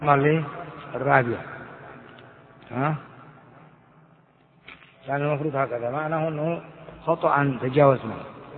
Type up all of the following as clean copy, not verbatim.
قال الرابع كان المفروض هكذا، معناه أنه خطأ تجاوزنا،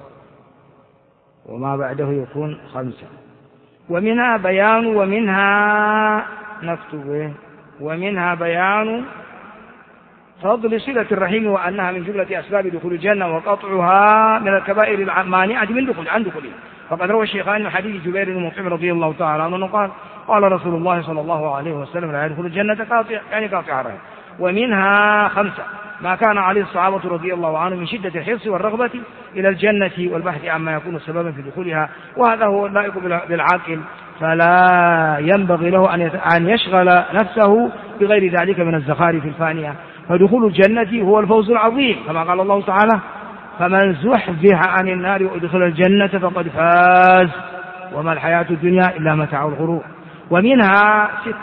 وما بعده يكون 5. ومنها بيان، ومنها نكتب ومنها بيان فضل صلة الرحم، وأنها من جملة أسباب دخول الجنة، وقطعها من الكبائر المانعة من دخوله. فقد روى الشيخان من حديث جبير بن مطعم رضي الله تعالى عنه قال قال رسول الله صلى الله عليه وسلم لا يدخل الجنة قاطع، يعني قاطع الرحم. ومنها 5 ما كان عليه الصحابة رضي الله عنهم من شدة الحرص والرغبة إلى الجنة والبحث عما يكون سببا في دخولها، وهذا هو اللائق بالعاقل، فلا ينبغي له أن يشغل نفسه بغير ذلك من الزخارف الفانية. فدخول الجنة هو الفوز العظيم، كما قال الله تعالى فمن زحزح عن النار وادخل الجنة فقد فاز وما الحياة الدنيا إلا متاع الغرور. ومنها 6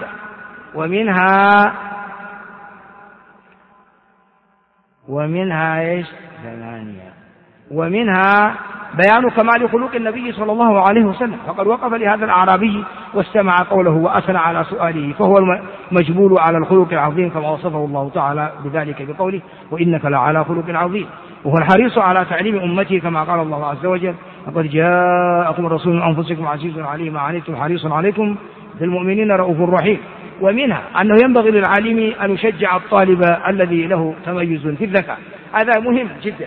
ومنها 8 ومنها بيان كمال خلق النبي صلى الله عليه وسلم، فقد وقف لهذا الأعرابي واستمع قوله وأثنى على سؤاله، فهو المجبول على الخلق العظيم كما وصفه الله تعالى بذلك بقوله وإنك لعلى خلق عظيم، وهو الحريص على تعليم أمته كما قال الله عز وجل لقد جاءكم الرسول من أنفسكم عزيز عليه ما عنتم حريص عليكم بالمؤمنين رؤوف رحيم. ومنها أنه ينبغي للعالم أن يشجع الطالب الذي له تميز في الذكاء، هذا مهم جدا.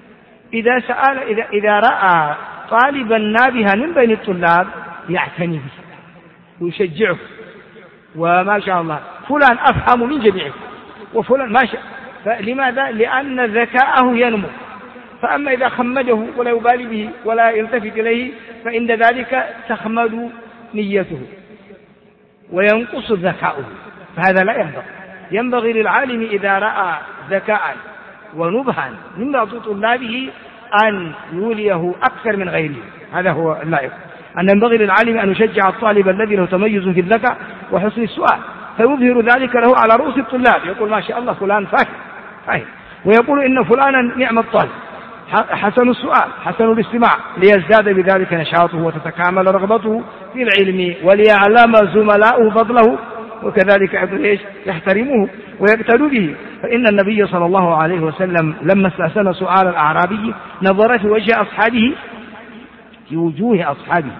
إذا رأى طالبا نابها من بين الطلاب يعتني به ويشجعه، وما شاء الله فلان أفهم من جميعه وفلان ما شاء، فلماذا؟ لأن ذكاءه ينمو. فأما إذا خمده ولا يبالي به ولا يلتفت إليه فإن ذلك تخمد نيته وينقص ذكاؤه، فهذا لا ينبغي للعالم إذا رأى ذكاء ونبها من بعض طلابه أن يوليه أكثر من غيره، هذا هو اللائق. أن ينبغي للعالم أن يشجع الطالب الذي له تميز في الذكاء وحسن السؤال، فيظهر ذلك له على رؤوس الطلاب، يقول ما شاء الله فلان فاهم، ويقول إن فلانا نعم الطالب حسن السؤال حسن الاستماع، ليزداد بذلك نشاطه وتتكامل رغبته في العلم، وليعلم زملاؤه فضله، وكذلك يحترمه ويقتدوا به. فإن النبي صلى الله عليه وسلم لما استحسن سؤال الأعرابي نظر في وجه أصحابه في وجوه أصحابه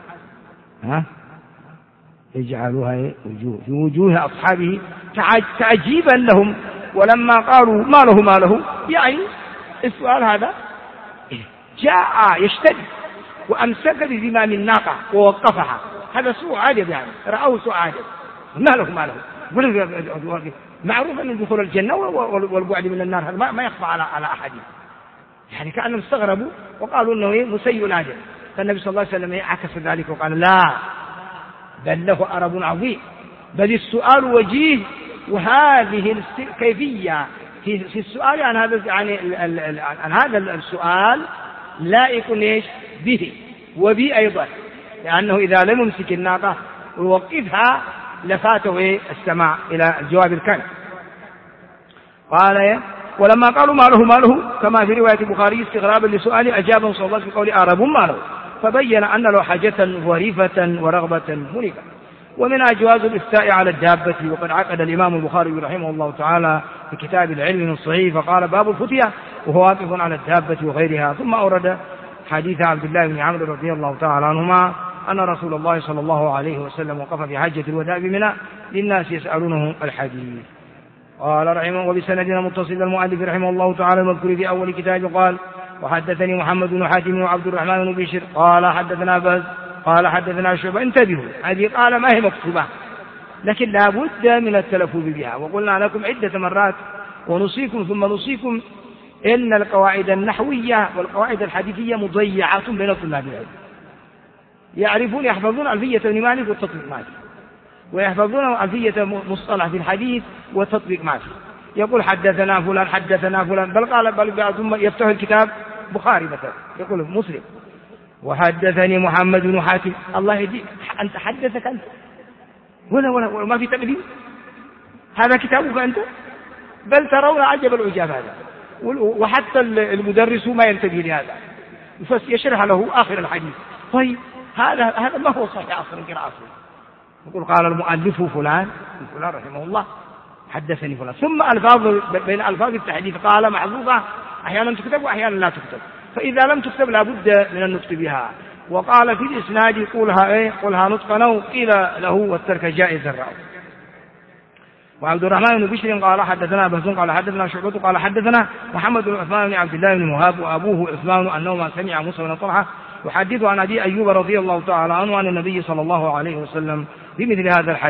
يجعلها في وجوه أصحابه تعجيبا لهم، ولما قالوا ما له يعني السؤال هذا جاء يشتد وأمسك بزمام الناقة ووقفها، هذا سوء عادب، يعني رأوه سوء عادب، ما له معروف أن دخول الجنة والبعد من النار هذا ما يخفى على أحد، يعني كأنهم استغربوا وقالوا أنه مسيء العادب. فالنبي صلى الله عليه وسلم عكس ذلك وقال لا، بل له أرب عظيم، بل السؤال وجيه، وهذه الكيفية في السؤال عن هذا السؤال لائق به وبي أيضا، لأنه إذا لم يمسك الناقة ويوقفها لفاته السماع إلى الجواب الكامل. قال ولما قالوا ما له كما في رواية البخاري استغرابا لسؤاله أجابهم صلى الله عليه وسلم بقول أرب ما له، فبين أن له حاجة ظريفة ورغبة منيفة. ومنها جواز الإفتاء على الدابة، وقد عقد الإمام البخاري رحمه الله تعالى في كتاب العلم الصحيح فقال باب الفتية، وهو واقف على الدابة وغيرها. ثم أورد حديث عبد الله بن عمرو رضي الله تعالى عنهما أن رسول الله صلى الله عليه وسلم وقف في حجة الوداع بمنى للناس يسألونه الحديث. قال رحمه وبسندنا متصل المؤلف رحمه الله تعالى المذكور في أول كتاب قال وحدثني محمد بن حاتم وعبد الرحمن بن بشر قال حدثنا بز قال حدثنا شعبة. انتبهوا، هذه قال ما هي مكتوبة، لكن لا بد من التلفظ بها، وقلنا لكم عدة مرات ونصيكم ثم نصيكم إن القواعد النحوية والقواعد الحديثية مضيعة بين طلاب العلم، يعرفون يحفظون ألفية ابن مالك والتطبيق مالك، ويحفظون ألفية مصطلح في الحديث والتطبيق مالك، يقول حدثنا فلان بل قال ثم يفتح الكتاب بخاري مثلا يقول مسلم وحدثني محمد بن حاتم، الله يهديك أنت حدثك أنت ولا ما في تقديم، هذا كتابك أنت، بل ترون عجب العجاب هذا. وحتى المدرس ما ينتبه لهذا يشرح له آخر الحديث. طيب هذا ما هو صحيح أصلا قراءة، يقول قال المؤلف فلان رحمه الله حدثني فلان، ثم ألفاظ بين ألفاظ التحديث قال محذوفة أحيانا تكتب وأحيانا لا تكتب، فإذا لم تكتب لا بد من النطق بها. وقال في الإسناد قولها نطقا أو قيل له والترك جائز الرأي. وعبد الرحمن بن بشر قال حدثنا بهز قال حدثنا شعبة قال حدثنا محمد بن عثمان بن عبد الله بن مهاب وأبوه عثمان أنه ما سمع موسى بن طلحة يحدث عن أبي أيوب رضي الله تعالى عنه عن النبي صلى الله عليه وسلم بمثل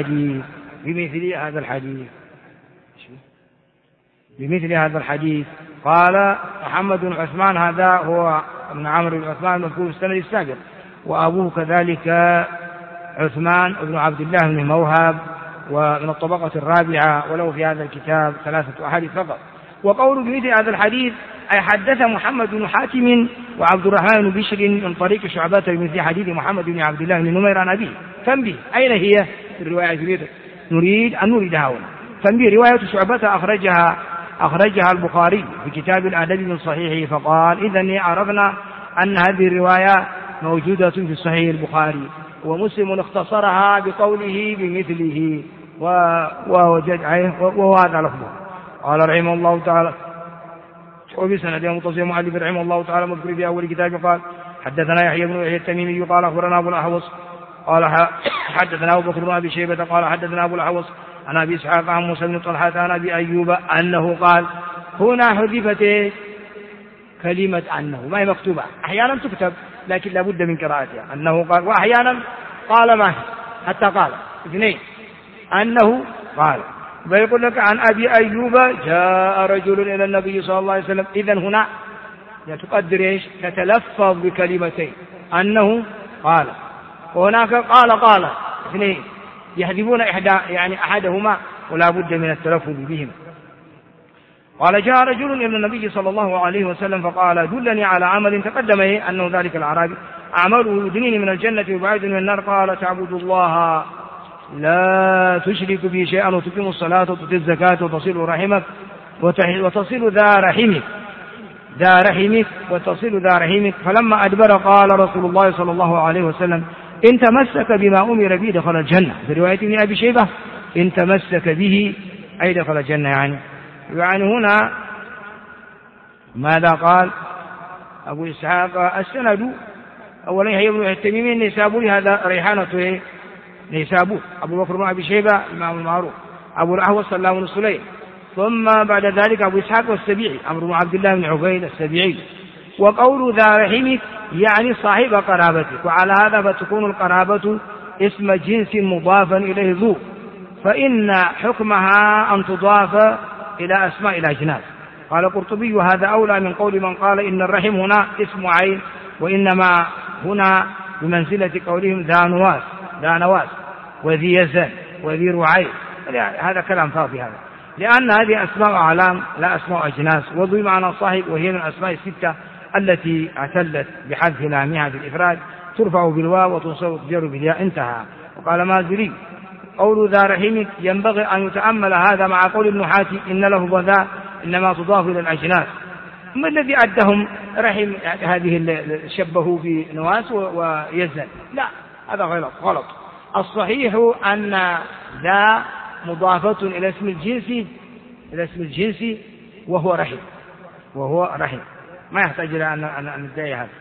هذا الحديث. قال محمد بن عثمان هذا هو ابن عمرو بن عثمان المذكور في السند السابق، وأبوه كذلك عثمان بن عبد الله بن موهب ومن الطبقة الرابعة، وله في هذا الكتاب 3 أحاديث فقط. وقول بمثل هذا الحديث أي حدث محمد بن حاتم وعبد الرحمن بن بشر من طريق شعبة بمثل حديث محمد بن عبد الله بن نمير عن أبيه. تنبيه، أين هي الرواية؟ نريد أن نريدها هنا. تنبيه، رواية شعبة أخرجها البخاري في كتاب الأدب من صحيحه، فقال إذن عرفنا أن هذه الرواية موجودة في صحيح البخاري، ومسلم اختصرها بقوله بمثله وهذا لفظه. قال رحمه الله تعالى وبسند متصل مؤلف رحمه الله تعالى مذكور في أول كتاب قال حدثنا يحيى بن يحيى التميمي قال أخبرنا أبو الأحوص قال حدثنا أبو بكر بن أبي شيبة قال حدثنا أبو الأحوص عن أبي إسحاق عن موسى بن طلحة عن أبي أيوب أنه قال هنا حذفت كلمة أنه، ما هي مكتوبة، أحيانا تكتب لكن لا بد من قراءتها، أنه قال، وأحيانا قال ما هي حتى قال 2 أنه قال. ويقول لك عن أبي أيوب جاء رجل إلى النبي صلى الله عليه وسلم، إذن هنا تقدر إيش؟ تتلفظ بكلمتين أنه قال، وهناك قال 2 يحذفون أحدهما ولا بد من التلفظ بهما. قال جاء رجل إلى النبي صلى الله عليه وسلم فقال دلني على عمل تقدم أنه ذلك الأعرابي أعمله يدنيني من الجنة ويبعدني من النار. قال تعبد الله لا تشرك به شيئا وتقيم الصلاة وتؤتي الزكاة وتصل رحمك وتصل ذا رحمك. فلما أدبر قال رسول الله صلى الله عليه وسلم إن تمسك بما أمر به دخل الجنة. في رواية ابن أبي شيبة إن تمسك به أي دخل الجنة. يعني هنا ماذا قال أبو إسحاق؟ السند أولا يحيى بن التميمي النيسابوري، هذا ريحانة نيسابور. أبو بكر بن أبي شيبة الإمام المعروف، أبو الأحوص سلام بن سليم، ثم بعد ذلك أبو إسحاق والسبيعي عمرو بن عبد الله بن عبيد السبيعي. وقول ذا رحمك يعني صاحب قرابتك، وعلى هذا فتكون القرابة اسم جنس مضافا إليه ذو، فإن حكمها أن تضاف إلى أسماء الأجناس. قال القرطبي هذا أولى من قول من قال إن الرحم هنا اسم عين، وإنما هنا بمنزلة قولهم ذا نواس وذي يزن وذي رعي. هذا كلام فاضي هذا، لأن هذه أسماء أعلام لا أسماء أجناس. وذو معنى صاحب، وهي من الأسماء 6 التي اعتلت بحذف لامها في الإفراد، ترفع بالواو وتنصب وتجر بالياء. انتهى. وقال مازري قول ذا رحمك ينبغي أن يتأمل هذا مع قول ابن حاتم إن له ذا إنما تضاف إلى الأجناس. ما الذي أدهم رحم هذه شبهوا بنواس ويزن؟ لا، هذا غلط. الصحيح أن ذا مضافة إلى اسم الجنس وهو رحم، ما يحتاج إلى أن ندعي هذا.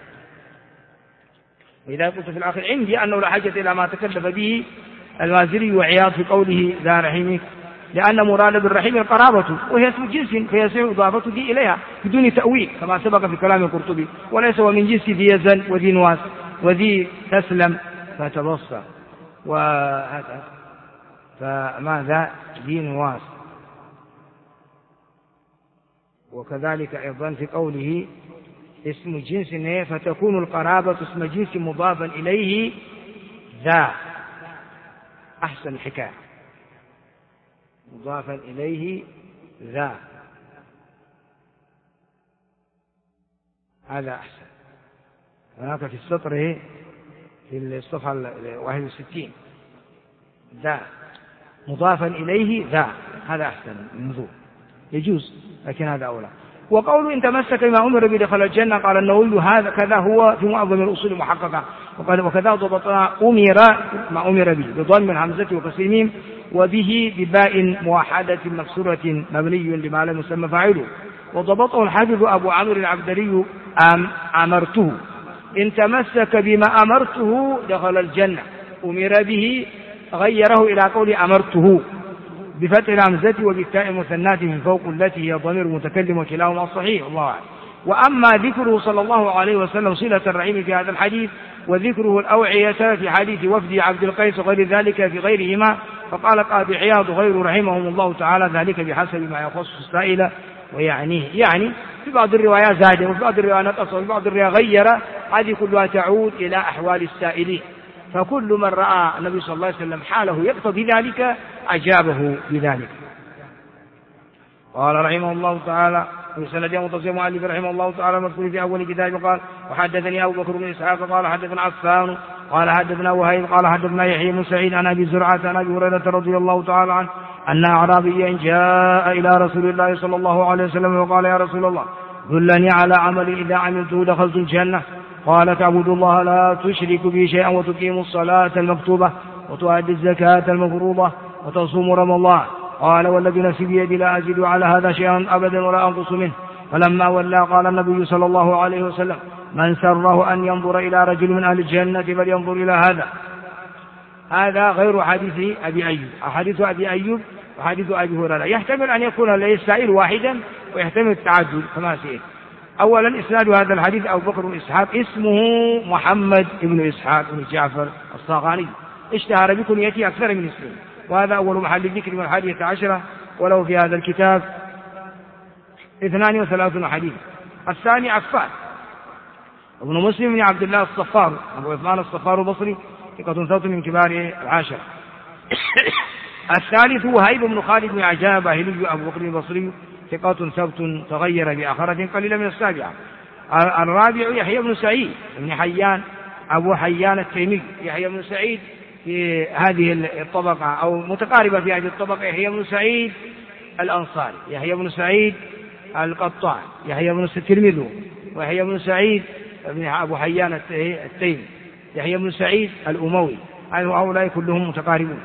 وإذا قلت في الآخر عندي أنه لا حاجة إلى ما تكلف به المازري وعياض في قوله ذا رحمك، لأن مراد بالرحم القرابة وهي اسم جنس، فيصح إضافته إليها بدون تأويل كما سبق في كلام القرطبي، وليس ومن جنس ذي يزن وذي نواس وذي تسلم فتبصر وهذا، فماذا ذي نواس. وكذلك أيضا في قوله اسم جنس فتكون القرابة اسم جنس مضافا إليه ذا، أحسن الحكاية، مضافا إليه ذا، هذا أحسن. هناك في السطر في الصفحة 61 ذا مضافا إليه ذا، هذا أحسن من ذو، يجوز لكن هذا أولى. وقول إن تمسك بما أمر به دخل الجنة، قال النووي هذا كذا هو في معظم الأصول المحققة، وكذا ضبطنا أمر ما أمر به بضم الهمزة وكسر الميم وبه بباء موحدة مكسورة مبني لما لم يسمى فاعله. وضبطه الحافظ أبو عمرو العبدري أمرته، إن تمسك بما أمرته دخل الجنة، أمر به غيره إلى قول أمرته بفتح الهمزة وبالتاء مثناة من فوق التي هي ضمير متكلم وكلاهما صحيح الله أعلم. وأما ذكره صلى الله عليه وسلم صلة الرحم في هذا الحديث، وذكره الأوعية في حديث وفد عبد القيس وغير ذلك في غيرهما، فقال قاضي عياض غير رحمهم الله تعالى ذلك بحسب ما يخص السائل ويعنيه، يعني في بعض الروايات زاد وفي بعض الروايات نقص وفي بعض الروايات غير، هذه كلها تعود إلى أحوال السائلين، فكل من رأى النبي صلى الله عليه وسلم حاله يقتضي ذلك أجابه بذلك. قال رحمه الله تعالى في سند متصل مؤلف رحمه الله تعالى مذكور في أول كتاب قال وحدثني أبو بكر بن إسحاق قال حدثنا عفان قال حدثنا وهيب قال حدثنا يحيى بن سعيد عن أبي زرعة عن أبي هريرة رضي الله تعالى عنه أن أعرابيا جاء إلى رسول الله صلى الله عليه وسلم وقال يا رسول الله دلني على عمل إذا عملته دخلت الجنة، قال تعبد الله لا تشرك به شيئا وتقيم الصلاة المكتوبة وتؤدي الزكاة المفروضة وتصوم رمضان، قال والذي نفسي بيدي لا أزيد على هذا شيئا أبدا ولا أنقص منه. فلما ولى قال النبي صلى الله عليه وسلم من سره أن ينظر إلى رجل من أهل الجنة فلينظر إلى هذا. هذا غير حديث أبي أيوب، حديث أبي أيوب وحديث أبي هريرة يحتمل أن يكون السائل واحدا ويحتمل التعدد كما سئل. أولا إسناد هذا الحديث أبو بكر بن إسحاق اسمه محمد بن إسحاق بن جعفر الصاغاني، اشتهر بكنيته أكثر من اسمه، وهذا أول محل الذكر من 11 وله في هذا الكتاب 32 حديث. الثاني عفان ابن مسلم بن عبد الله الصفار أبو عثمان الصفار البصري ثقة ثبت من كبار العاشرة. الثالث وهيب بن خالد بن عجاب باهلي أبو بكر البصري ثقة ثبت تغير بآخرة قليلة من السابعة. الرابع يحيى بن سعيد بن حيان أبو حيان التيمي، يحيى بن سعيد في هذه الطبقة أو متقاربة في هذه الطبقة يحيى بن سعيد الأنصاري، يحيى بن سعيد القطان، يحيى بن الترمذي، ويحيى بن سعيد بن أبو حيان التيمي، يحيى بن سعيد الأموي، هؤلاء كلهم متقاربون.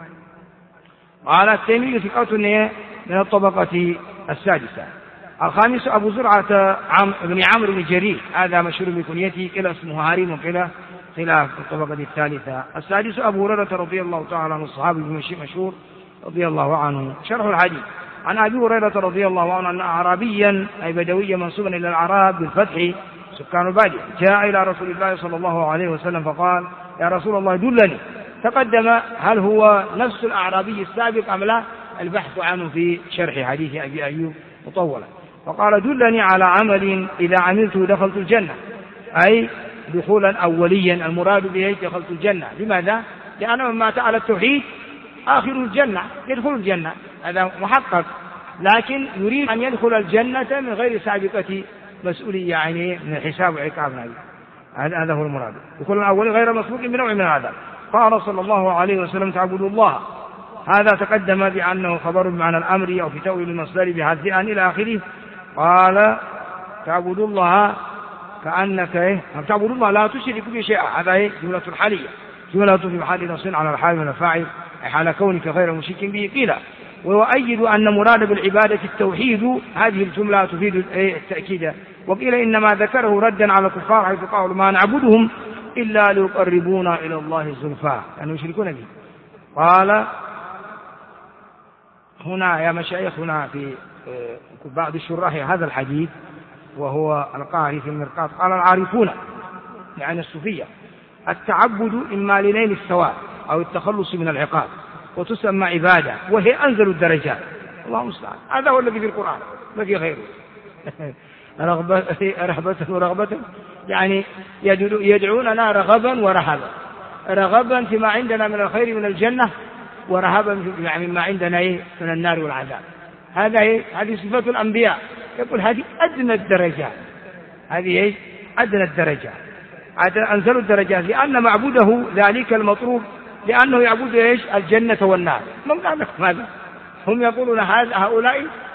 قال التيمي ثقة من الطبقة السادسة. الخامس أبو زرعة بن عمرو بن جرير، هذا مشهور بكنيته كلا اسمه هارم وكلا خلاف الطبقة الثالثة. السادس أبو هريرة رضي الله تعالى عنه الصحابي مشهور رضي الله عنه. شرح الحديث عن أبي هريرة رضي الله عنه أن أعرابيا أي بدويا منسوبا إلى الأعراب بالفتح سكان البادية جاء إلى رسول الله صلى الله عليه وسلم فقال يا رسول الله دلني. تقدم هل هو نفس الأعرابي السابق أم لا؟ البحث عنه في شرح حديث أبي أيوب مطولا. فقال دلني على عمل إذا عملته دخلت الجنة، أي دخولا أوليا المراد به دخلت الجنة. لماذا؟ لأنه من مات على التوحيد آخر الجنة يدخل الجنة، هذا محقق، لكن يريد أن يدخل الجنة من غير سابقة مسؤولية يعني من الحساب وعقاب، هذا هو المراد، دخول الأولي غير مسبوق بنوع من هذا. قال صلى الله عليه وسلم تعبد الله، هذا تقدم بأنه خبر بمعنى الأمر أو في تأويل المصدر بحذف أن إلى آخره. قال تعبد الله كأنك تعبد الله لا تشرك به شيئا، هذا جملة حالية، جملة في محل نصب على الحال من الفاعل حال كونك غير مشرك به. قيل ويؤيد أن مراد بالعبادة التوحيد، هذه الجملة تفيد التأكيد. وقيل إنما ذكره ردا على الكفار حيث قالوا ما نعبدهم إلا ليقربونا إلى الله زلفى، يعني يشركون به. قال هنا يا مشايخ هنا في بعض الشراح هذا الحديث وهو القاري في المرقاة قال العارفون يعني الصوفية التعبد إما لنيل الثواب أو التخلص من العقاب، وتسمى عبادة وهي أنزل الدرجات، الله المستعان. هذا هو الذي في القرآن ما في غيره. رهبة ورغبة، يعني يدعوننا رغبا ورهبا، رغبا فيما عندنا من الخير من الجنة، ورهبا يعني مما عندنا من النار والعذاب. هذه صفات الأنبياء، يقول هذه أدنى الدرجات، هذه أدنى الدرجات، أنزل الدرجات، لأن معبوده ذلك المطلوب، لأنه يعبد الجنة والنار. من قال لكم هذا؟ هم يقولون هؤلاء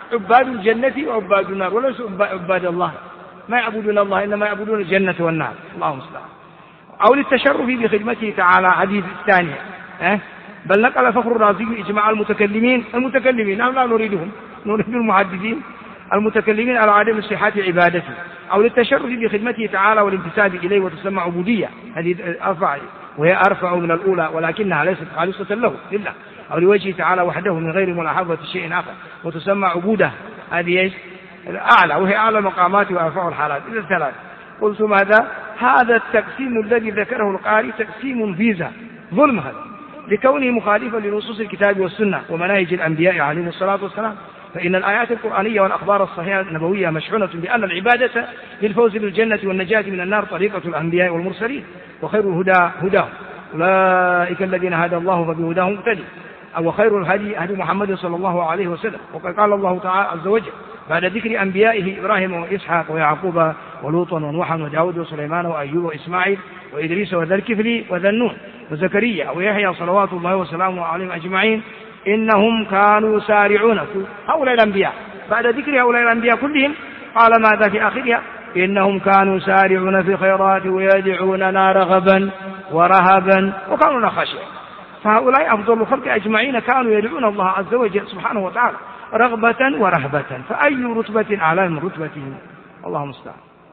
عباد الجنة وعباد النار، وليسوا عباد الله، ما يعبدون الله إنما يعبدون الجنة والنار، اللهم المستعان. أو للتشرف بخدمته تعالى، حديث الثانية. بل نقل فخر الرازي إجماع المتكلمين نحن لا نريدهم، نريد المحدثين المتكلمين على عدم صحة عبادته. أو للتشرف بخدمته تعالى والانتساب إليه، وتسمى عبودية، هذه أرفع وهي أرفع من الأولى ولكنها ليست خالصة له لله. أو لوجهه تعالى وحده من غير ملاحظة شيء آخر، وتسمى عبودة، هذه الأعلى وهي أعلى مقامات وأرفع الحالات. إذا الثلاث قلت ماذا؟ هذا التقسيم الذي ذكره القارئ تقسيم فيزا ظلم، هذا لكونه مخالفا لنصوص الكتاب والسنة ومناهج الأنبياء عليهم الصلاة والسلام. فإن الآيات القرآنية والأخبار الصحيحة النبوية مشحونة بأن العبادة للفوز بالجنة والنجاة من النار طريقة الأنبياء والمرسلين، وخير الهدى هداهم، أولئك الذين هدى الله فبهداهم مقتدي، أو خير الهدي هدي محمد صلى الله عليه وسلم. وقد قال الله تعالى عز وجل بعد ذكر أنبيائه إبراهيم وإسحاق ويعقوب ولوطا ونوحا وداود وسليمان وأيوب وإسماعيل وإدريس وذا الكفل وذا النون وزكريا ويحيى صلوات الله وسلامه عليهم أجمعين، إنهم كانوا يسارعون، هؤلاء الأنبياء بعد ذكر هؤلاء الأنبياء كلهم قال ماذا في آخرها؟ إنهم كانوا يسارعون في الخيرات ويدعوننا رغبا ورهبا وكانوا خاشعين. فهؤلاء أفضل الخلق أجمعين كانوا يدعون الله عز وجل سبحانه وتعالى رغبة ورهبة، فأي رتبة أعلى من رتبتهم؟ الله المستعان،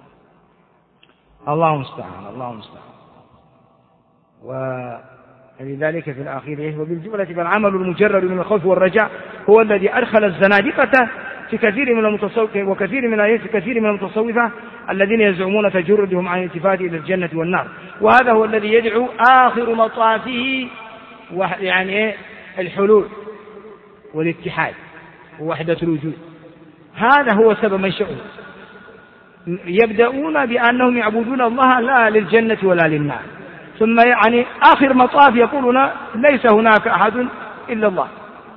الله المستعان، الله المستعان. ولذلك في الأخير وبالجملة فالعمل المجرد من الخوف والرجاء هو الذي أدخل الزنادقة في كثير من المتصوفة وكثير من المتصوفة الذين يزعمون تجردهم عن الالتفات إلى الجنة والنار، وهذا هو الذي يدعو آخر مطافه يعني الحلول والاتحاد ووحدة الوجود. هذا هو سبب منشأه. يبدأون بأنهم يعبدون الله لا للجنة ولا للنار، ثم يعني آخر مطاف يقولون ليس هناك أحد إلا الله.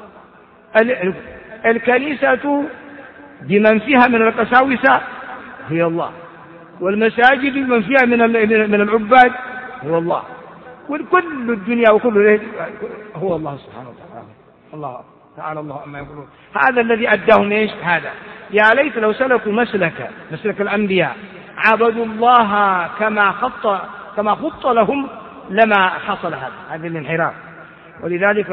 الكنيسة بمن فيها من القساوسة هي الله، والمساجد بمن فيها من العباد هو الله، وكل الدنيا وكل هو الله سبحانه وتعالى. الله تعالى الله أما يقولون. هذا الذي أداهم إيش؟ هذا. يا ليت لو سلكوا مسلك الأنبياء عبدوا الله كما خط لهم لما حصل هذا الانحراف. ولذلك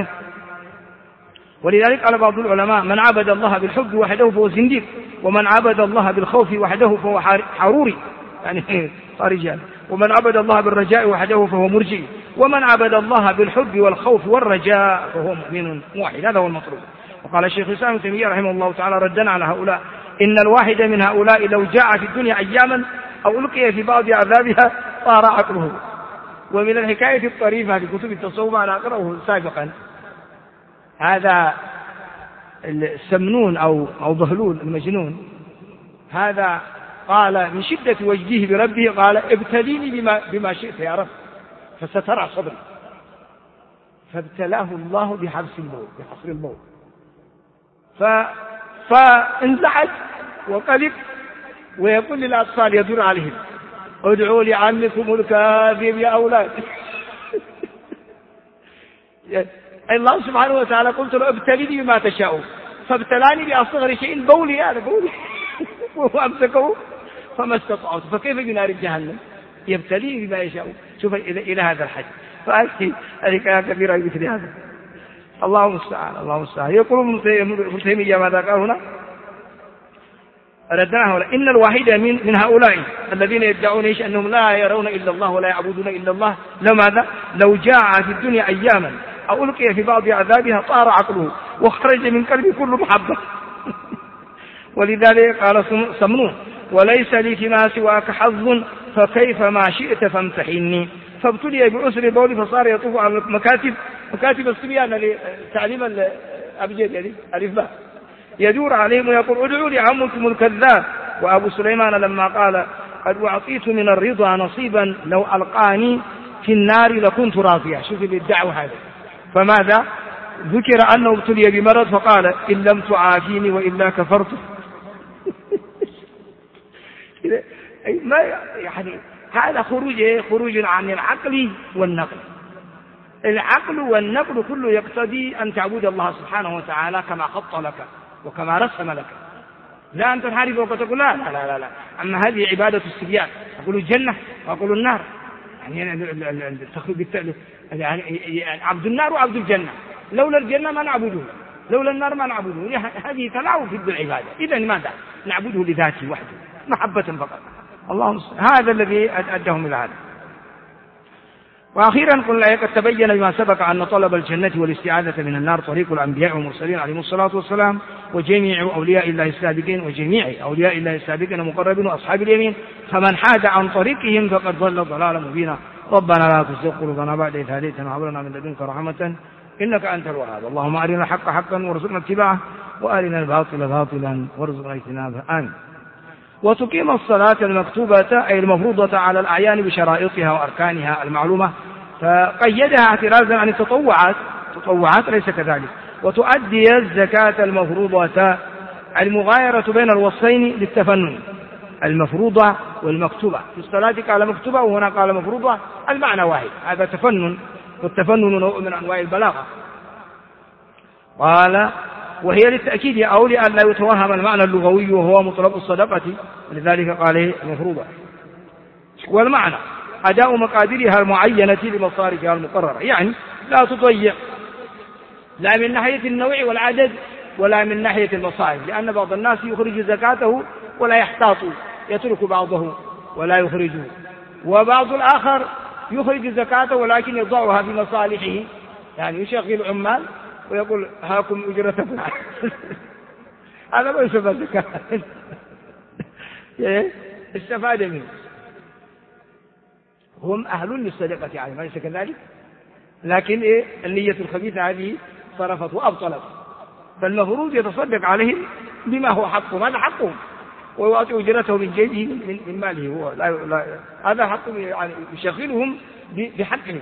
قال بعض العلماء من عبد الله بالحب وحده فهو زنديق، ومن عبد الله بالخوف وحده فهو حروري يعني خارجان، ومن عبد الله بالرجاء وحده فهو مرجئ، ومن عبد الله بالحب والخوف والرجاء فهو مؤمن موحد. هذا هو المطلوب. وقال الشيخ الإسلام ابن تيمية رحمه الله تعالى ردا على هؤلاء: إن الواحد من هؤلاء لو جاء في الدنيا أياما أو ألقي في بعض عذابها طار عقله. ومن الحكاية الطريفة في كتب التصوف أنا أقرأه سابقا، هذا السمنون أو بهلول المجنون، هذا قال من شدة وجده بربه قال: ابتليني بما شئت يا رب فسترى صدري. فابتلاه الله بحبس الموت، فانزعج وقلب ويقول للأطفال يدور عليهم: ادعوا لعمكم الكاذب يا أولاد. الله سبحانه وتعالى قلت له: ابتليني بما تشاء، فابتلاني بأصغر شيء بولي، هذا بولي وأمسكه فما استطعت، فكيف بنار جهنم؟ يبتليه بما يشاء. شوف إلى هذا الحد. فأكفي هذه كلام كبيرة مثل هذا. الله المستعان، الله المستعان. يقول ابن تيمية ماذا قال هنا؟ ردناه: إن الواحد من هؤلاء الذين يدعون أنهم لا يرون إلا الله ولا يعبدون إلا الله لو جاء في الدنيا أياما أو ألقي في بعض عذابها طار عقله وخرج من قلبه كل محبة. ولذلك قال سمنون: وليس لي فيما سواك حظ فكيف ما شئت فامتحني. فابتلي بعسر البول فصار يطوف على مكاتب الصبيان لتعليم الأبجد الإفباء، يدور عليهم ويقول: ادعوا لعمكم الكذاب. وأبو سليمان لما قال: قد أعطيت من الرضا نصيبا لو ألقاني في النار لكنت راضيا. شوف الدعوة هذا. فماذا ذكر؟ أنه ابتلي بمرض فقال: إن لم تعافيني وإلا كفرت. ما يعني هذا خروج عن العقل والنقل. العقل والنقل كله يقتضي أن تعبد الله سبحانه وتعالى كما خط لك وكما رسم لك، لا أن تنحرف وتقول لا لا لا لا. أما هذه عبادة السبيان، أقول الجنة وأقول النار، يعني عبد النار وعبد الجنة، لولا الجنة ما نعبده، لولا النار ما نعبده، هذه تلاعب في العبادة. إذا ماذا نعبده؟ لذاته وحده محبة فقط. اللهم هذا الذي أدهم إلى هذا. وأخيرا قلنا قد تبين بما سبق أن طلب الجنة والاستعاذة من النار طريق الأنبياء والمرسلين عليهم الصلاة والسلام وجميع أولياء الله السابقين ومقربين وأصحاب اليمين، فمن حاد عن طريقهم فقد ضل ضلالا مبينا. ربنا لا تزغ قلوبنا بعد إذ هديتنا وهب لنا من لدنك رحمة إنك أنت الوهاب. اللهم أرنا الحق حقا وارزقنا اتباعه وأرنا الباطل باطلا وارزقنا اجتنابه. آمين. وتقيم الصلاة المكتوبة أي المفروضة على الأعيان بشرائطها وأركانها المعلومة، فقيدها اعتراضا عن التطوعات ليس كذلك. وتؤدي الزكاة المفروضة، المغايرة بين الوصفين للتفنن، المفروضة والمكتوبة. في الصلاة قال مكتوبة وهنا قال مفروضة، المعنى واحد، هذا تفنن، والتفنن نوع من أنواع البلاغة. قال وهي للتأكيد أو لأن لا يتوهم المعنى اللغوي وهو مطلق الصدقة، لذلك قال مفروضة. والمعنى أداء مقاديرها المعينة لمصارفها المقررة، يعني لا تضيع لا من ناحية النوع والعدد ولا من ناحية المصارف، لأن بعض الناس يخرج زكاته ولا يحتاط، يترك بعضه ولا يخرجه، وبعض الآخر يخرج زكاته ولكن يضعها في مصالحه، يعني يشغل عمال ويقول هاكم أجرتكم هذا ما يسمى زكاة استفاد منه، هم أهل للصدقة يعني ما ليس كذلك، لكن النية الخبيثة هذه صرفت وأبطلت. فالمفروض يتصدق عليهم بما هو حقهم، هذا حقهم، ويعطي أجرته من جيبه من ماله هو، لا هذا حق، يعني يشغلهم بحقهم،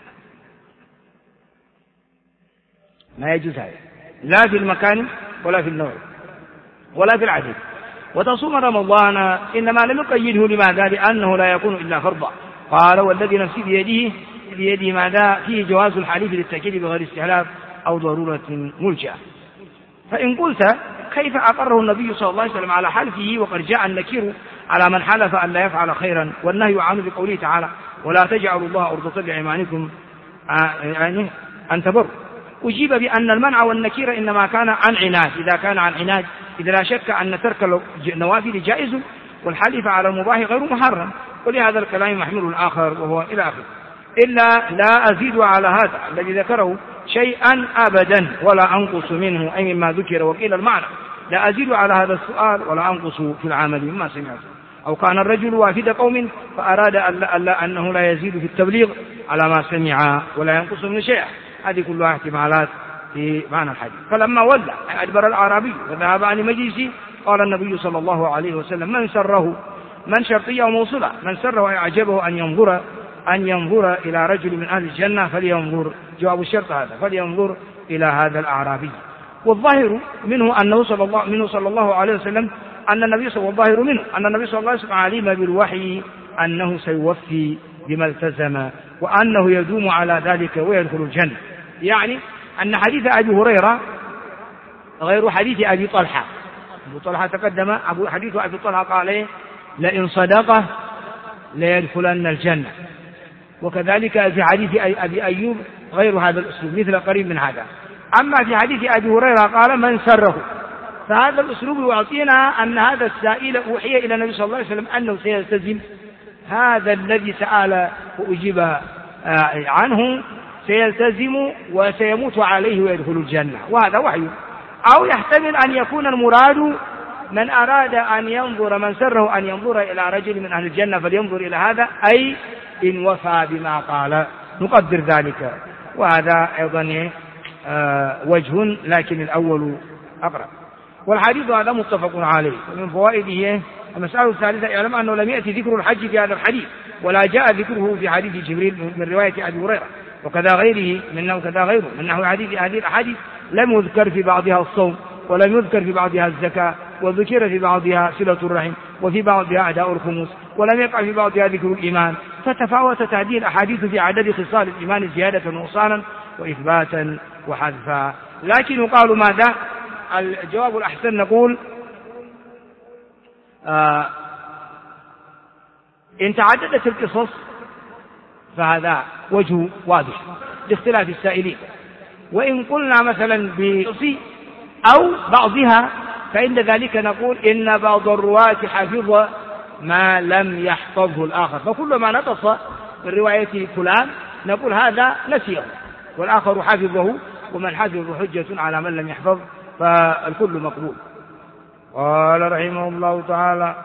ما يجوز هذا لا في المكان ولا في النوع ولا في العدد. وتصوم رمضان إنما لم يقيده، لماذا؟ لأنه لا يكون إلا فرضا. قال والذي نفسي بيده ماذا؟ فيه جواز الحليف للتأكيد بغير استحلاف أو ضرورة ملجأة. فإن قلت كيف أقره النبي صلى الله عليه وسلم على حلفه وقد جاء النكير على من حلف أن لا يفعل خيرا، والنهي عنه بقوله تعالى ولا تجعلوا الله عرضة لأيمانكم يعني أن تبروا؟ أجيب بأن المنع والنكير إنما كان عن عناد، إذا كان عن عناد إذا لا شك أن ترك النوافل جائز والحلف على المباح غير محرم، ولهذا الكلام محمول آخر وهو إلى آخره. إلا لا أزيد على هذا الذي ذكره شيئا أبدا ولا أنقص منه أي مما ذكر. وقيل المعنى لا أزيد على هذا السؤال ولا أنقص في العمل مما سمعت. أو كان الرجل وافد قوم فأراد أنه لا يزيد في التبليغ على ما سمع ولا ينقص من شيء، هذه كلها احتمالات في معنى الحديث. فلما ولى أدبر الأعرابي وذهب عن مجلسه قال النبي صلى الله عليه وسلم من سره، من شرطية وموصولة، من سره أعجبه أن ينظر إلى رجل من أهل الجنة فلينظر، جواب الشرط هذا، فلينظر إلى هذا الأعرابي. والظاهر منه أنه صلى الله عليه وسلم أن النبي صلى الله عليه وسلم علم بالوحي أنه سيوفي بما التزم وأنه يدوم على ذلك ويدخل الجنة. يعني أن حديث أبي هريرة غير حديث أبي طلحة. أبو طلحة تقدم، حديث أبي طلحة قال لئن صدقه ليدخلن الجنة، وكذلك في حديث أبي أيوب غير هذا الأسلوب مثل قريب من هذا. أما في حديث أبي هريرة قال من سره، فهذا الأسلوب يعطينا أن هذا السائل أوحي إلى النبي صلى الله عليه وسلم أنه سيلتزم هذا الذي سأل وأجيب عنه، سيلتزم وسيموت عليه ويدخل الجنة، وهذا وحي. أو يحتمل أن يكون المراد من أراد أن ينظر، من سره أن ينظر إلى رجل من أهل الجنة فلينظر إلى هذا، أي إن وفى بما قال، نقدر ذلك. وهذا أيضا وجه، لكن الأول أقرب. والحديث هذا متفق عليه. ومن فوائده المسألة الثالثة اعلم أنه لم يأتي ذكر الحج في هذا الحديث، ولا جاء ذكره في حديث جبريل من رواية أبي هريرة، وكذا غيره من نحو حديث هذه الأحاديث لم يذكر في بعضها الصوم، ولم يذكر في بعضها الزكاة، وذكر في بعضها صلة الرحم، وفي بعضها أداء الخمس، ولم يقع في بعضها ذكر الإيمان. فتفاوتت هذه الأحاديث في عدد خصال الإيمان زيادة ونقصانا وإثباتا وحذفا. لكن قالوا ماذا؟ الجواب الأحسن نقول إن تعددت القصص فهذا وجه واضح لاختلاف السائلين، وإن قلنا مثلا بقصي أو بعضها فإن ذلك نقول إن بعض الرواة حفظ ما لم يحفظه الآخر، فكل ما نقص من رواية فلان نقول هذا نسيه والآخر حفظه، ومن حفظ حجة على من لم يحفظ، فالكل مقبول. قال رحمه الله تعالى: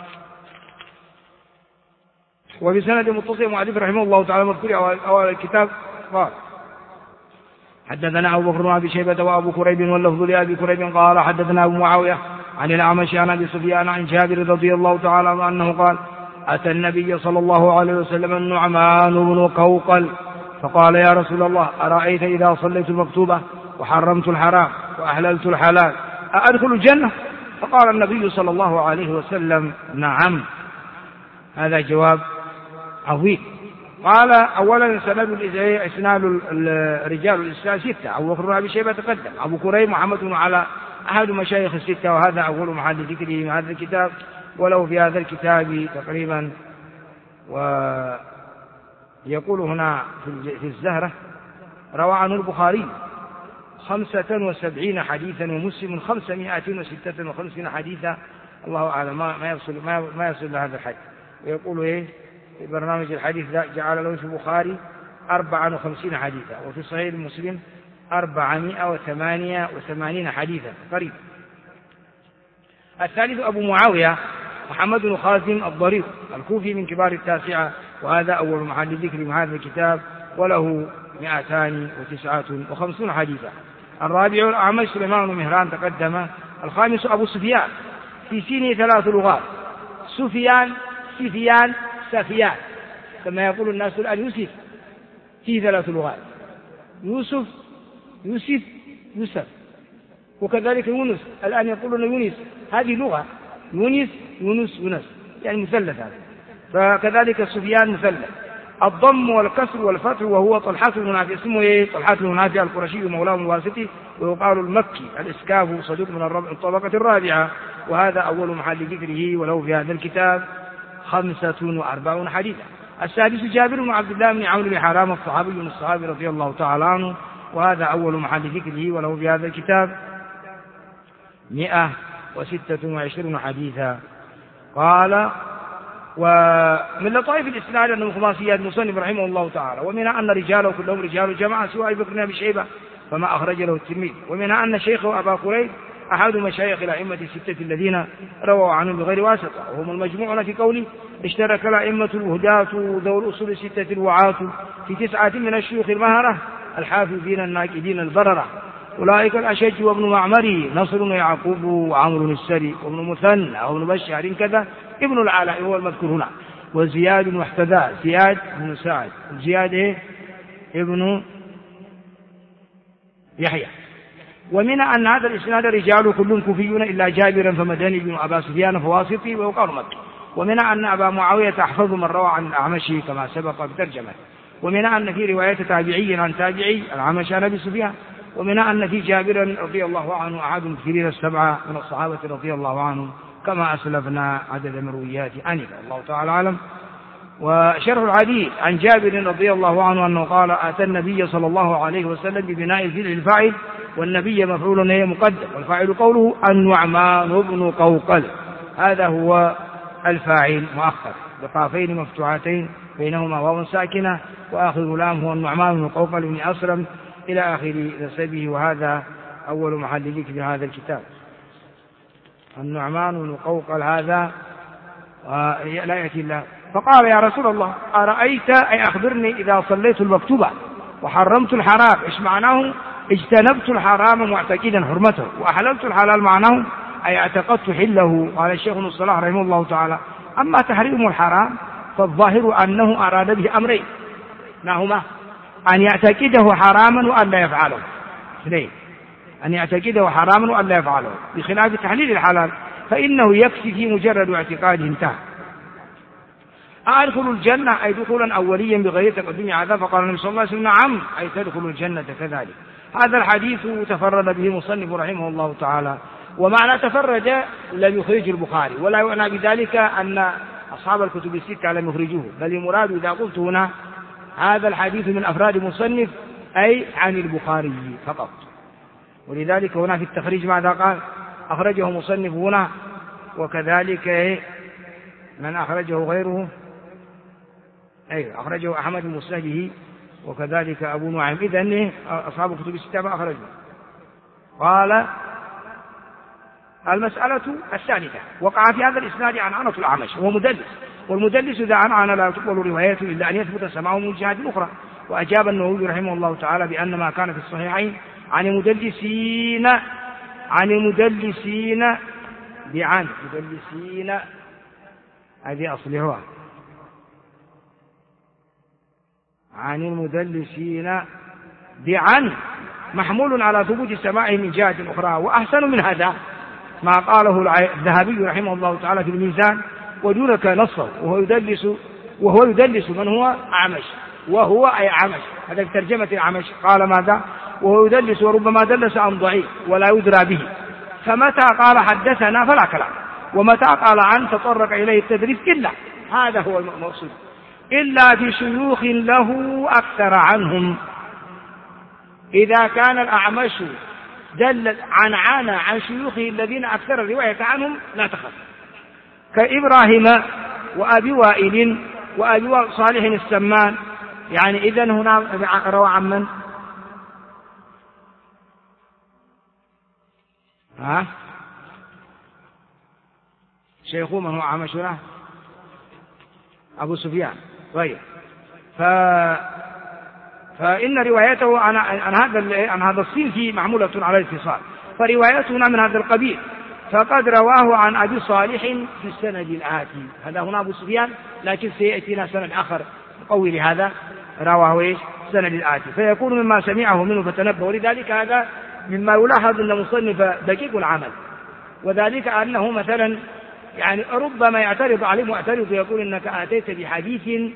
وبسند متصل معرف رحمه الله تعالى مذكور أول الكتاب قال: حدثنا أبو بكر بن أبي شيبة وأبو كريب واللفظ لأبي كريب قال: حدثنا أبو معاوية عن الأعمش عن أبي سفيان عن جابر رضي الله تعالى عنه أنه قال: أتى النبي صلى الله عليه وسلم النعمان بن قوقل فقال: يا رسول الله، أرأيت إذا صليت المكتوبة وحرمت الحرام وأحللت الحلال أأدخل الجنة؟ فقال النبي صلى الله عليه وسلم: نعم. هذا جواب عظيم. قال: أولا إسناد رجال الإسلام 6، أبو بكر بن أبي شيبة تقدم، أبو كريم محمد بن على أحد مشايخ الستة، وهذا أول محل ذكره من هذا الكتاب، وله في هذا الكتاب تقريبا، ويقول هنا في الزهرة: روى عنه البخاري 75 حديثا ومسلم 556 حديثا، الله أعلم ما يصل لهذا الحد. ويقول في برنامج الحديث جعل له في البخاري 54 حديثا، وفي صحيح مسلم 488 حديثا قريب. الثالث أبو معاوية محمد بن خازم الضرير الكوفي من كبار التاسعة، وهذا أول محل ذكر من هذا الكتاب، وله 259 حديثا. الرابع الأعمش سليمان بن مهران تقدم. الخامس أبو سفيان في سينه 3 لغات: سفيان، سفيان، سفيان، كما يقول الناس الآن يوسف، فيه 3 لغات: يوسف، يوسف، يوسف، وكذلك يونس، الآن يقولون يونس، هذه لغة، يونس، يونس، يونس، يعني مثلث هذا. فكذلك سفيان مثلث. الضم والكسر والفتح، وهو طلحة بن نافع، اسمه طلحة بن نافع القرشي مولاه الواسطي، ويقال المكي، الإسكاف، صدوق من الطبقة الرابعة، وهذا أول محل ذكره، وله في هذا الكتاب 45 حديثا. السادس جابر بن عبد الله بن عمرو بن حرام الصحابي من الصحابة رضي الله تعالى عنه، وهذا أول محل ذكره، وله في هذا الكتاب 126 حديثا. قال: ومن لطائف الإسناد أنه خماسيات المصنف رحمه الله تعالى، ومنها أن رجاله كلهم رجال جماعة سوى أبي بكر بن أبي شيبة فما أخرج له الترمذي، ومنها أن شيخه أبا كريب أحد مشايخ الأئمة 6 الذين رووا عنه بغير واسطة، وهم المجموعون في قوله: اشترك الأئمة الهداة ذو الأصول 6 الوعاة في 9 من الشيوخ المهرة الحافظين الناكدين البررة، أولئك الأشج وابن معمري، نصر ويعقوب وعمر السري وابن مثنى وابن بشار كذا، ابن العلاء هو المذكور هنا، وزياد واحتذى، زياد بن سعد، زياد ابن يحيى. ومن أن هذا الإسناد رجال كلهم كوفيون إلا جابرا فمدني بن أبا سفيان فواسطي ويقال مكي. ومن أن أبا معاوية أحفظ من روى عن الأعمش كما سبق بترجمة. ومن أن في رواية تابعي عن تابعي الأعمش عن أبي سفيان. ومن أن في جابر رضي الله عنه أحد المكثرين 7 من الصحابة رضي الله عنهم، كما أسلفنا عدد مرويات آنفا، الله تعالى أعلم. وشرح الحديث عن جابر رضي الله عنه أنه قال: أتى النبي صلى الله عليه وسلم ببناء الفعل الفاعل، والنبي مفعول هي مقدم، والفاعل قوله النعمان بن قوقل، هذا هو الفاعل مؤخر بقافين مفتوحتين بينهما واو ساكنة، وآخر لام هو النعمان بن قوقل بن أسلم إلى آخر نسبه، وهذا أول محل ذكر هذا الكتاب. النعمان بن قوقل هذا لا يأتي الله. فقال: يا رسول الله، أرأيت، أي أخبرني، إذا صليت المكتوبة وحرمت الحرام، إيش معناه؟ اجتنبت الحرام معتقدا حرمته، وأحللت الحلال معناه أي اعتقدت حله. قال الشيخ ابن الصلاح رحمه الله تعالى: أما تحريم الحرام فالظاهر أنه أراد به أمرين، ما هما؟ أن يعتقده حراما وأن لا يفعله، اثنين: أن يعتقده حراما وأن لا يفعله، بخلاف تحليل الحلال فإنه يكفي في مجرد اعتقاده انتهى. أدخل الجنة أي دخولا أوليا بغير تقدم عذاب؟ فقال النبي صلى الله عليه وسلم: نعم، أي تدخل الجنة كذلك. هذا الحديث تفرد به مصنف رحمه الله تعالى. ومعنى تفرد لم يخرج البخاري، ولا يعنى بذلك أن أصحاب الكتب الستة لم يخرجوه، بل المراد إذا قلت هنا هذا الحديث من أفراد مصنف أي عن البخاري فقط. ولذلك هنا في التخريج ماذا قال؟ أخرجه مصنف هنا، وكذلك من أخرجه غيره، أي أخرجه أحمد بن مسنده، وكذلك أبو نعيم. إذن أصحاب الكتب الستة ما أخرجه. قال المسألة الثالثة: وقع في هذا الإسناد عنعنة الأعمش وهو مدلس، والمدلس إذا عنعن لا تقبل روايته إلا أن يثبت سماعه من جهة أخرى. وأجاب النووي رحمه الله تعالى بأن ما كان في الصحيحين عن المدلسين بعن مدلسين، هذه أصلها عن المدلسين بعن محمول على ثبوت سماعه من جهة أخرى. وأحسن من هذا ما قاله الذهبي رحمه الله تعالى في الميزان: ودونك نصه وهو يدلس من هو أعمش، وهو أي عمش، هذا في ترجمة العمش. قال ماذا؟ وهو يدلس وربما دلس عن ضعيف ولا يدرى به، فمتى قال حدثنا فلا كلام، ومتى قال عن تطرق إليه التدريس إلا، هذا هو المقصود، إلا في شيوخ له أكثر عنهم. إذا كان الأعمش دل عن شيوخه الذين أكثر الرواية عنهم لا تخف، كإبراهيم وأبي وائل وأبي صالح السمان. يعني إذن هنا روى عن من؟ شيخه من هو عمشنا؟ أبو سفيان. طيب، فإن روايته عن هذا الصنف معمولة على الاتصال، فروايتنا من هذا القبيل. فقد رواه عن أبي صالح في السند الآتي، هذا هنا أبو سفيان، لكن سيأتينا سند آخر قوي لهذا، رواه السند الآتي، فيكون مما سمعه منه فتنبه. ولذلك هذا مما يلاحظ أن مصنف دقيق العمل، وذلك أنه مثلا يعني ربما يعترض عليه معترض ويقول إنك آتيت بحديث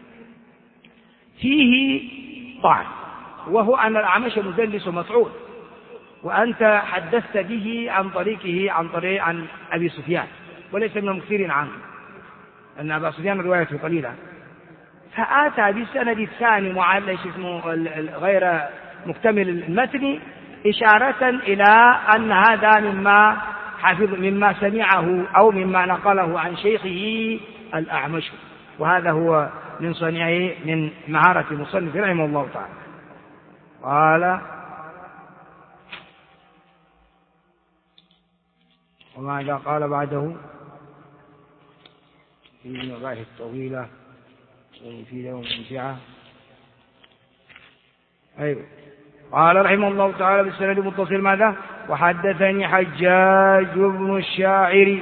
فيه طعن، وهو أن الأعمش مدلس مطعون، وأنت حدثت به عن طريق عن أبي سفيان وليس من المكثرين عنه، أن أبا سفيان روايته قليلة. فآتى بالسند الثاني معلش اسمه غير مكتمل المتن، إشارة إلى أن هذا مما سمعه أو مما نقله عن شيخه الأعمش، وهذا هو من صنيعه من مهارة المصنف رحمه الله تعالى. قال: وماذا قال بعده في المباحث الطويلة وفي يوم الممتعة؟ أيوه، قال رحمه الله تعالى بالسند المتصل ماذا؟ وحدثني حجاج بن الشاعر،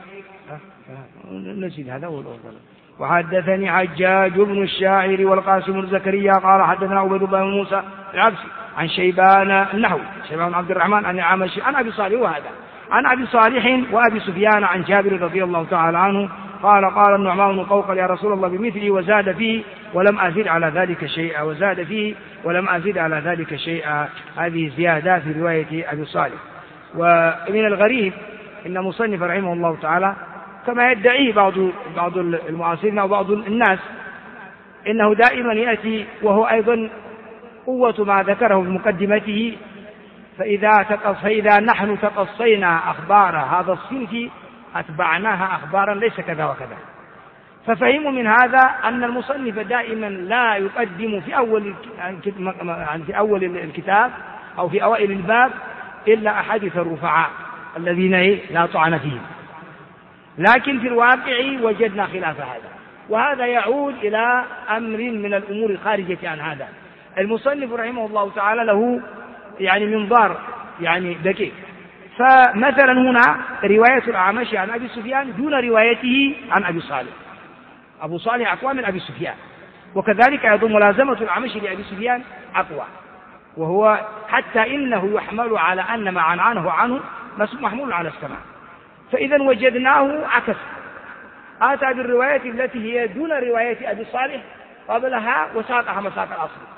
نسيت هذا هو الأول. وحدثني حجاج بن الشاعر والقاسم بن زكريا قال حدثنا عبيد الله بن موسى العبسي عن شيبان النحوي، شيبان عبد الرحمن عن الأعمش عن أبي صالح، وهذا عن أبي صالح وأبي سفيان عن جابر رضي الله تعالى عنه قال: قال النعمان بن قوقل: يا رسول الله بمثله وزاد فيه ولم أزد على ذلك شيئا، وزاد فيه ولم أزد على ذلك شيئا. هذه زيادة في رواية أبي صالح. ومن الغريب إن مصنف رحمه الله تعالى كما يدعيه بعض المعاصرين أو بعض الناس، إنه دائما يأتي وهو أيضا قوة ما ذكره في مقدمته، فإذا نحن تقصينا أخبار هذا الصنف أتبعناها أخبارا ليس كذا وكذا. ففهموا من هذا أن المصنف دائما لا يقدم في أول الكتاب أو في أوائل الباب إلا أحاديث الرفعاء الذين لا طعن فيهم، لكن في الواقع وجدنا خلاف هذا، وهذا يعود إلى أمر من الأمور الخارجة عن هذا. المصنف رحمه الله تعالى له يعني منظار يعني دقيق. فمثلا هنا رواية الأعمش عن أبي سفيان دون روايته عن أبي صالح، أبو صالح أقوى من أبي سفيان، وكذلك أيضا ملازمة الأعمش لأبي سفيان أقوى، وهو حتى إنه يحمل على أن ما عنه محمول على السماع. فإذا وجدناه عكس، آتى بالرواية التي هي دون رواية أبي صالح قبلها وساقها مساق الأصل،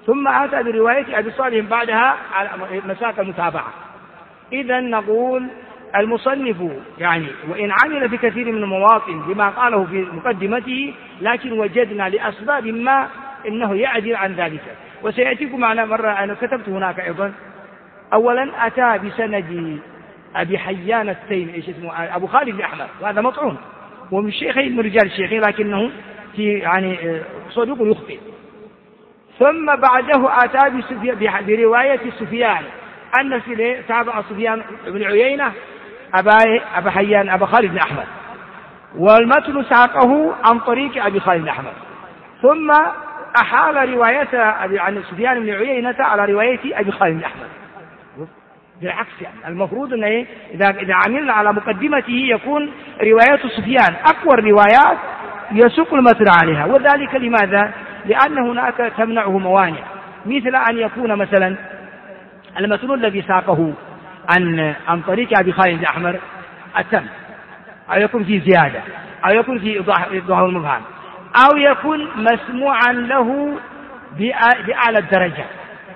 ثم أتى برواية أبي صالح بعدها على مساق المتابعة. إذا نقول المصنف يعني وإن عمل في كثير من المواطن بما قاله في مقدمته، لكن وجدنا لأسباب ما إنه يعدل عن ذلك، وسيأتيكم معنا مرة أنا كتبت هناك أيضا. أولا أتى بسند أبي حيان التيمي أبو خالد الأحمر، وهذا مطعون ومن الشيخين من رجال الشيخين، لكنه في يعني صدوق يخطئ. ثم بعده أتى برواية سفيان أن تابع سفيان بن عيينة أبا حيان أبا خالد بن أحمد، والمتن ساقه عن طريق أبي خالد بن أحمد، ثم أحال رواية عن سفيان بن عيينة على رواية أبي خالد بن أحمد. بالعكس يعني المفروض أن إذا عملنا على مقدمته يكون رواية سفيان أقوى الروايات يسوق المتن عليها. وذلك لماذا؟ لأن هناك تمنعه موانع، مثل أن يكون مثلا المتن الذي ساقه عن طريق أبي خالد بن أحمر أتم، أو يكون في زيادة، أو يكون في إيضاح المبهم، أو يكون مسموعا له بأعلى الدرجة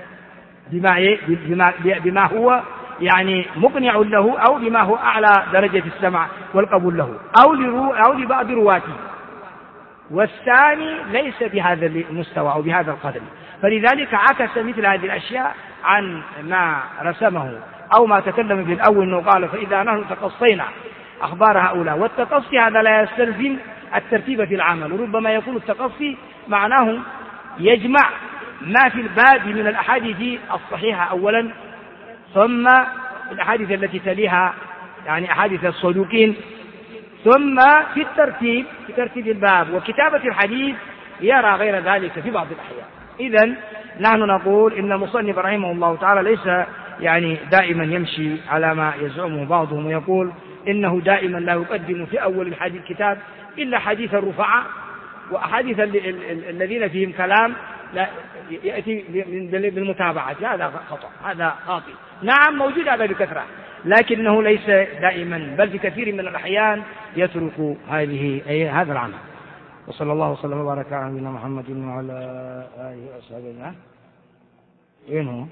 بما هو يعني مقنع له، أو بما هو أعلى درجة السمع والقبول له، أو لبعض رواته، والثاني ليس بهذا المستوى أو بهذا القدر. فلذلك عكس مثل هذه الأشياء عن ما رسمه أو ما تكلم في الأول أنه قال فإذا نحن تقصينا أخبار هؤلاء. والتقصي هذا لا يستلزم الترتيب في العمل، وربما يكون التقصي معناه يجمع ما في الباب من الأحاديث الصحيحة أولا، ثم الأحاديث التي تليها يعني أحاديث الصدوقين، ثم في ترتيب الباب وكتابة الحديث يرى غير ذلك في بعض الأحيان. إذن نحن نقول إن المصنف رحمه الله تعالى ليس يعني دائما يمشي على ما يزعمه بعضهم، ويقول إنه دائما لا يقدم في أول الكتاب إلا حديث الرفعاء، وأحاديث الذين فيهم كلام لا يأتي بالمتابعة. هذا خطأ، هذا خاطئ. نعم موجود هذا بكثرة، لكنه ليس دائما، بل في كثير من الأحيان يترك هذا العمل. وصلى الله وسلم وبارك على نبينا محمد وعلى آله وصحبه أجمعين. وين هو؟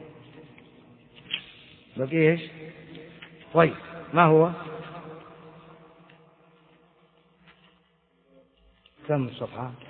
بقي ايش؟ طيب ما هو؟ كم الصفحة؟